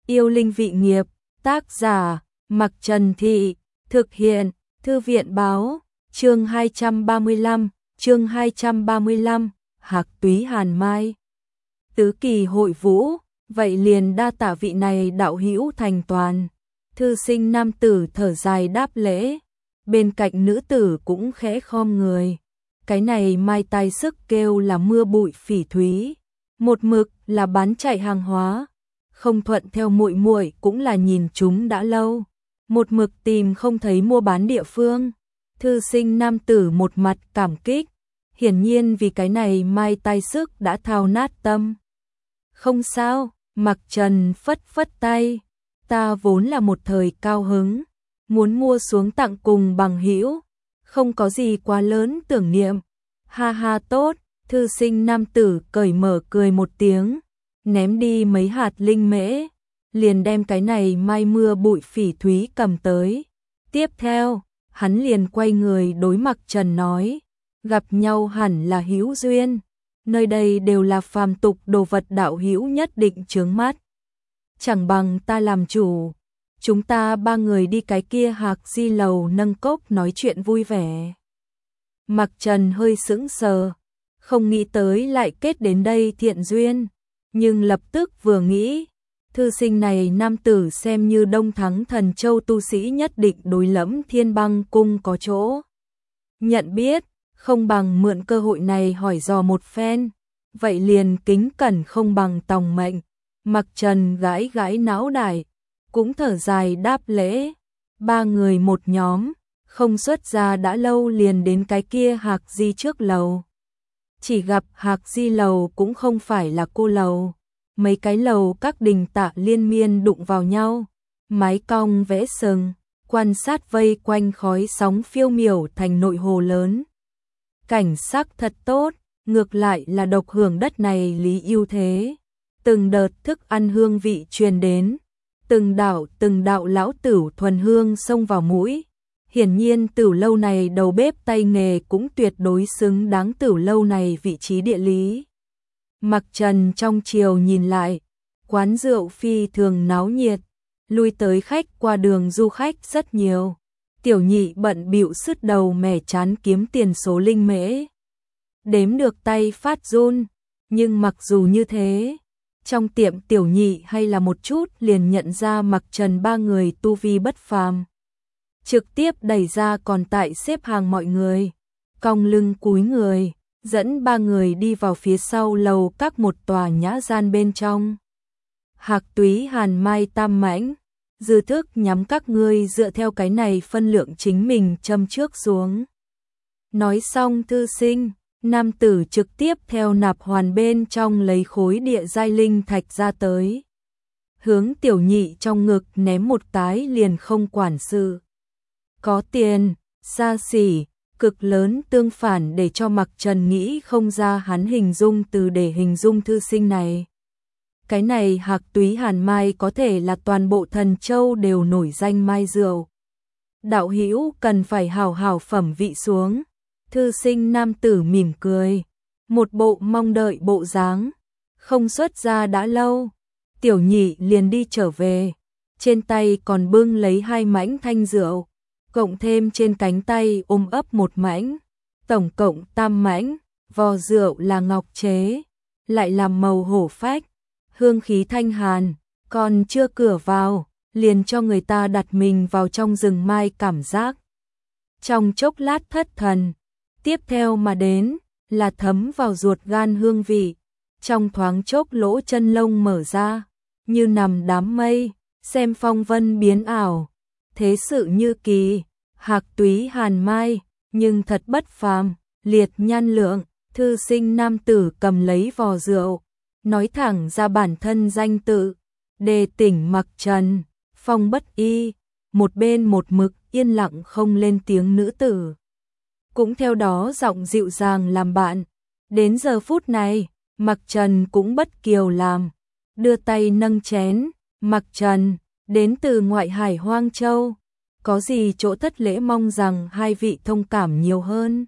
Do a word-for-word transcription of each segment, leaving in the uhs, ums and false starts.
Yêu linh vị nghiệp, tác giả, Mặc Trần Thị, thực hiện, Thư viện báo, chương hai trăm ba mươi lăm, chương hai trăm ba mươi lăm, Hạc Túy Hàn Mai. Tứ kỳ hội vũ, vậy liền đa tạ vị này đạo hữu thành toàn. Thư sinh nam tử thở dài đáp lễ, bên cạnh nữ tử cũng khẽ khom người. Cái này mai tai sức kêu là mưa bụi phỉ thúy, một mực là bán chạy hàng hóa, không thuận theo muội muội cũng là nhìn chúng đã lâu, một mực tìm không thấy mua bán địa phương. Thư sinh nam tử một mặt cảm kích, hiển nhiên vì cái này mai tai sức đã thao nát tâm. Không sao, Mặc Trần phất phất tay, ta vốn là một thời cao hứng, muốn mua xuống tặng cùng bằng hữu, không có gì quá lớn tưởng niệm. Ha ha tốt, thư sinh nam tử cởi mở cười một tiếng, ném đi mấy hạt linh mễ, liền đem cái này mai mưa bụi phỉ thúy cầm tới. Tiếp theo, hắn liền quay người đối Mặc Trần nói, gặp nhau hẳn là hữu duyên, nơi đây đều là phàm tục đồ vật đạo hữu nhất định chướng mắt. Chẳng bằng ta làm chủ, chúng ta ba người đi cái kia Hạc Di lầu nâng cốc nói chuyện vui vẻ. Mặc Trần hơi sững sờ, không nghĩ tới lại kết đến đây thiện duyên, nhưng lập tức vừa nghĩ, thư sinh này nam tử xem như Đông Thắng Thần Châu tu sĩ nhất định đối lẫm Thiên Băng Cung có chỗ nhận biết, không bằng mượn cơ hội này hỏi dò một phen, vậy liền kính cẩn không bằng tòng mệnh. Mặc Trần gãi gãi não đài, cũng thở dài đáp lễ, ba người một nhóm, không xuất ra đã lâu liền đến cái kia Hạc Di trước lầu. Chỉ gặp Hạc Di lầu cũng không phải là cô lầu, mấy cái lầu các đình tạ liên miên đụng vào nhau, mái cong vẽ sừng, quan sát vây quanh khói sóng phiêu miểu thành nội hồ lớn. Cảnh sắc thật tốt, ngược lại là độc hưởng đất này lý ưu thế. Từng đợt thức ăn hương vị truyền đến, từng đạo từng đạo lão tửu thuần hương xông vào mũi. Hiển nhiên tửu lâu này đầu bếp tay nghề cũng tuyệt đối xứng đáng tửu lâu này vị trí địa lý. Mặc Trần trong chiều nhìn lại, quán rượu phi thường náo nhiệt, lui tới khách qua đường du khách rất nhiều. Tiểu nhị bận bịu sứt đầu mẻ chán kiếm tiền số linh mễ, đếm được tay phát run, nhưng mặc dù như thế, trong tiệm tiểu nhị hay là một chút liền nhận ra Mặc Trần ba người tu vi bất phàm, trực tiếp đẩy ra còn tại xếp hàng mọi người, cong lưng cúi người, dẫn ba người đi vào phía sau lầu các một tòa nhã gian bên trong. Hạc Túy Hàn Mai tam mãnh, dư thức nhắm các ngươi dựa theo cái này phân lượng chính mình châm trước xuống. Nói xong thư sinh, nam tử trực tiếp theo nạp hoàn bên trong lấy khối địa giai linh thạch ra tới. Hướng tiểu nhị trong ngực ném một cái liền không quản sự. Có tiền, xa xỉ, cực lớn tương phản để cho Mặc Trần nghĩ không ra hắn hình dung từ để hình dung thư sinh này. Cái này Hạc Túy Hàn Mai có thể là toàn bộ Thần Châu đều nổi danh mai rượu. Đạo hữu cần phải hào hào phẩm vị xuống. Thư sinh nam tử mỉm cười, một bộ mong đợi bộ dáng, không xuất ra đã lâu. Tiểu nhị liền đi trở về, trên tay còn bưng lấy hai mãnh thanh rượu, cộng thêm trên cánh tay ôm ấp một mãnh, tổng cộng tam mãnh. Vò rượu là ngọc chế, lại làm màu hổ phách, hương khí thanh hàn, còn chưa cửa vào, liền cho người ta đặt mình vào trong rừng mai cảm giác. Trong chốc lát thất thần, tiếp theo mà đến là thấm vào ruột gan hương vị, trong thoáng chốc lỗ chân lông mở ra, như nằm đám mây, xem phong vân biến ảo, thế sự như kỳ. Hạc Túy Hàn Mai, nhưng thật bất phàm, liệt nhan lượng. Thư sinh nam tử cầm lấy vò rượu, nói thẳng ra bản thân danh tự, đề tỉnh Mặc Trần, phong bất y. Một bên một mực yên lặng không lên tiếng nữ tử, cũng theo đó giọng dịu dàng làm bạn. Đến giờ phút này, Mặc Trần cũng bất kiều làm, đưa tay nâng chén. Mặc Trần, đến từ ngoại hải Hoang Châu, có gì chỗ thất lễ mong rằng hai vị thông cảm nhiều hơn.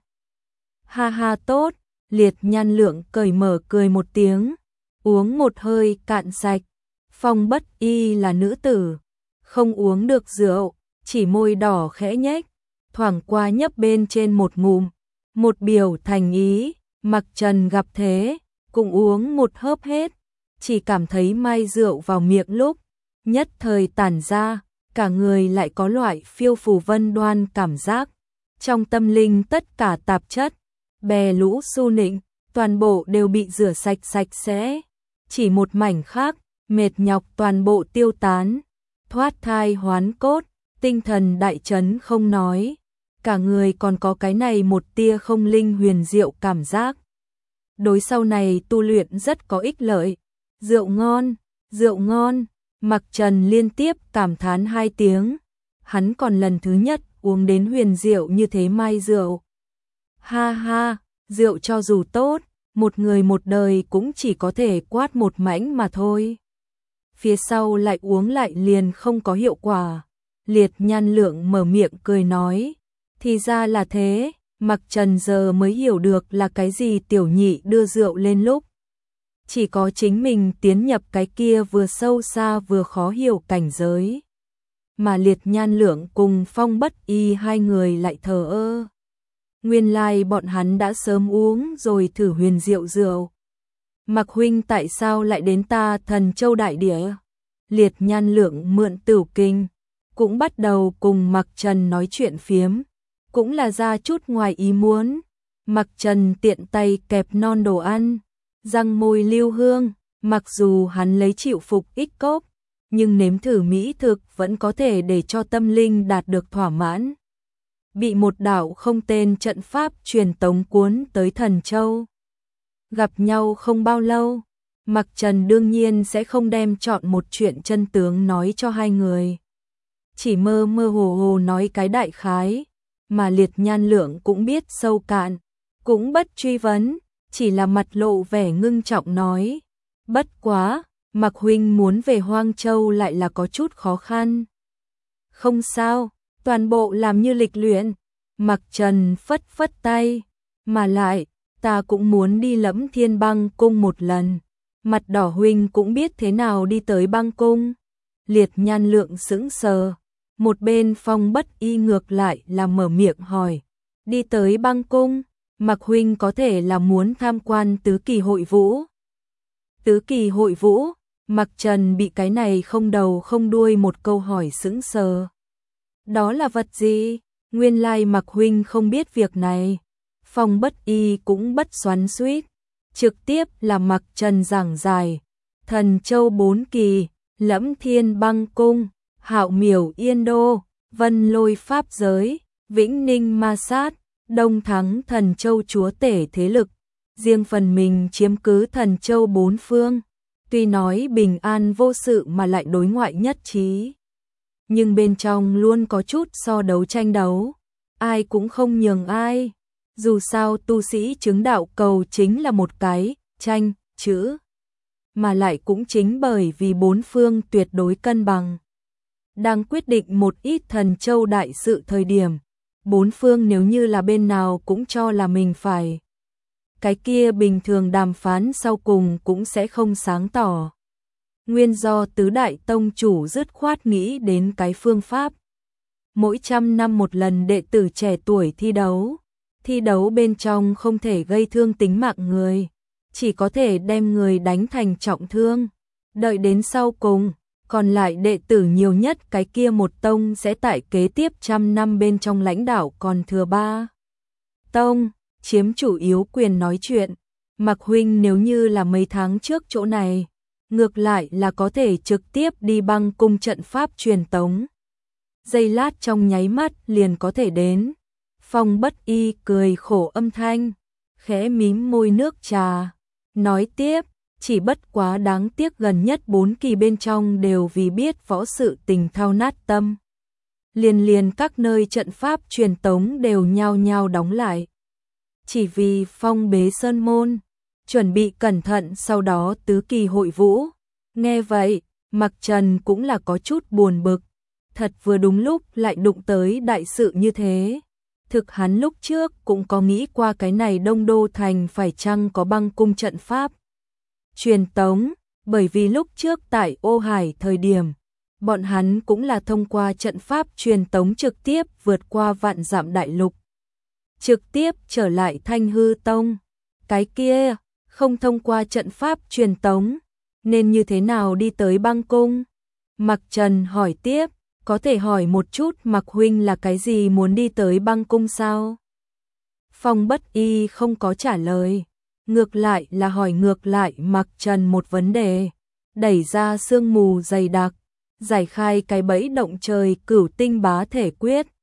Ha ha tốt, liệt nhan lượng cởi mở cười một tiếng, uống một hơi cạn sạch, Phong Bất Y là nữ tử, không uống được rượu, chỉ môi đỏ khẽ nhếch, thoảng qua nhấp bên trên một ngụm, một biểu thành ý. Mặc Trần gặp thế, cũng uống một hớp hết, chỉ cảm thấy mai rượu vào miệng lúc nhất thời tản ra, cả người lại có loại phiêu phù vân đoan cảm giác. Trong tâm linh tất cả tạp chất, bè lũ su nịnh, toàn bộ đều bị rửa sạch sạch sẽ. Chỉ một mảnh khác, mệt nhọc toàn bộ tiêu tán, thoát thai hoán cốt, tinh thần đại chấn không nói. Cả người còn có cái này một tia không linh huyền diệu cảm giác. Đối sau này tu luyện rất có ích lợi. Rượu ngon, rượu ngon, Mặc Trần liên tiếp cảm thán hai tiếng. Hắn còn lần thứ nhất uống đến huyền diệu như thế mai rượu. Ha ha, rượu cho dù tốt, một người một đời cũng chỉ có thể quát một mãnh mà thôi. Phía sau lại uống lại liền không có hiệu quả. Liệt Nhan Lượng mở miệng cười nói. Thì ra là thế, Mặc Trần giờ mới hiểu được là cái gì tiểu nhị đưa rượu lên lúc. Chỉ có chính mình tiến nhập cái kia vừa sâu xa vừa khó hiểu cảnh giới. Mà Liệt Nhan Lượng cùng Phong Bất Y hai người lại thờ ơ. Nguyên lai bọn hắn đã sớm uống rồi thử huyền diệu rượu. Mặc huynh tại sao lại đến ta Thần Châu Đại Địa? Liệt Nhan Lượng mượn Tửu Kinh, cũng bắt đầu cùng Mặc Trần nói chuyện phiếm. Cũng là ra chút ngoài ý muốn. Mặc Trần tiện tay kẹp non đồ ăn, răng môi lưu hương, mặc dù hắn lấy chịu phục ích cốc, nhưng nếm thử mỹ thực vẫn có thể để cho tâm linh đạt được thỏa mãn. Bị một đạo không tên trận pháp truyền tống cuốn tới Thần Châu. Gặp nhau không bao lâu, Mặc Trần đương nhiên sẽ không đem chọn một chuyện chân tướng nói cho hai người. Chỉ mơ mơ hồ hồ nói cái đại khái. Mà Liệt Nhan Lượng cũng biết sâu cạn, cũng bất truy vấn, chỉ là mặt lộ vẻ ngưng trọng nói. Bất quá, Mặc huynh muốn về Hoang Châu lại là có chút khó khăn. Không sao, toàn bộ làm như lịch luyện. Mặc Trần phất phất tay, mà lại, ta cũng muốn đi Lẫm Thiên Băng Cung một lần. Mặt đỏ huynh cũng biết thế nào đi tới băng cung. Liệt Nhan Lượng sững sờ. Một bên Phong Bất Y ngược lại là mở miệng hỏi. Đi tới băng cung, Mặc huynh có thể là muốn tham quan tứ kỳ hội vũ. Tứ kỳ hội vũ, Mặc Trần bị cái này không đầu không đuôi một câu hỏi sững sờ. Đó là vật gì? Nguyên lai Mặc huynh không biết việc này. Phong Bất Y cũng bất xoắn xuýt, trực tiếp là Mặc Trần giảng giải. Thần Châu bốn kỳ, Lẫm Thiên Băng Cung, Hạo Miểu Yên Đô, Vân Lôi Pháp Giới, Vĩnh Ninh Ma Sát, Đông Thắng Thần Châu chúa tể thế lực, riêng phần mình chiếm cứ Thần Châu bốn phương. Tuy nói bình an vô sự mà lại đối ngoại nhất trí, nhưng bên trong luôn có chút so đấu tranh đấu, ai cũng không nhường ai. Dù sao tu sĩ chứng đạo cầu chính là một cái tranh chữ, mà lại cũng chính bởi vì bốn phương tuyệt đối cân bằng. Đang quyết định một ít Thần Châu đại sự thời điểm, bốn phương nếu như là bên nào cũng cho là mình phải, cái kia bình thường đàm phán sau cùng cũng sẽ không sáng tỏ. Nguyên do tứ đại tông chủ dứt khoát nghĩ đến cái phương pháp. Mỗi trăm năm một lần đệ tử trẻ tuổi thi đấu, thi đấu bên trong không thể gây thương tính mạng người, chỉ có thể đem người đánh thành trọng thương. Đợi đến sau cùng, còn lại đệ tử nhiều nhất cái kia một tông sẽ tại kế tiếp trăm năm bên trong lãnh đạo còn thừa ba tông, chiếm chủ yếu quyền nói chuyện. Mặc huynh nếu như là mấy tháng trước chỗ này, ngược lại là có thể trực tiếp đi băng cung trận pháp truyền tống. Giây lát trong nháy mắt liền có thể đến. Phong Bất Y cười khổ âm thanh, khẽ mím môi nước trà, nói tiếp. Chỉ bất quá đáng tiếc gần nhất bốn kỳ bên trong đều vì biết võ sự tình thao nát tâm. Liền liền các nơi trận pháp truyền tống đều nhao nhao đóng lại. Chỉ vì phong bế sơn môn, chuẩn bị cẩn thận sau đó tứ kỳ hội vũ. Nghe vậy, Mặc Trần cũng là có chút buồn bực. Thật vừa đúng lúc lại đụng tới đại sự như thế. Thực hắn lúc trước cũng có nghĩ qua cái này Đông Đô Thành phải chăng có băng cung trận pháp truyền tống, bởi vì lúc trước tại Ô Hải thời điểm, bọn hắn cũng là thông qua trận pháp truyền tống trực tiếp vượt qua vạn dặm đại lục, trực tiếp trở lại Thanh Hư Tông. Cái kia, không thông qua trận pháp truyền tống, nên như thế nào đi tới băng cung? Mặc Trần hỏi tiếp, có thể hỏi một chút Mặc huynh là cái gì muốn đi tới băng cung sao? Phong Bất Y không có trả lời, ngược lại là hỏi ngược lại Mặc Trần một vấn đề, đẩy ra sương mù dày đặc, giải khai cái bẫy động trời cửu tinh bá thể quyết,